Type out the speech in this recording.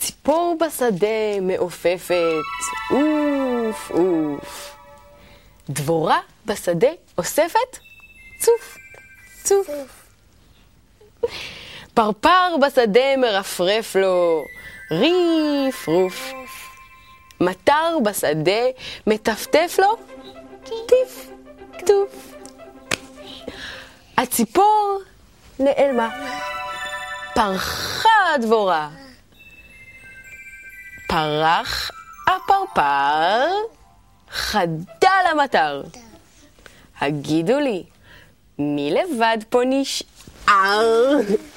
ציפור בשדה מעופפת, אוף אוף. דבורה בשדה אוספת, צוף צוף. פרפר בשדה מרפרף לו, ריף רוף. מטר בשדה מטפטף לו, טיף טוף. הציפור נעלמה, פרחה הדבורה. פרח הפרפר, חדל המטר. הגידו לי, מי לבד פה נשאר?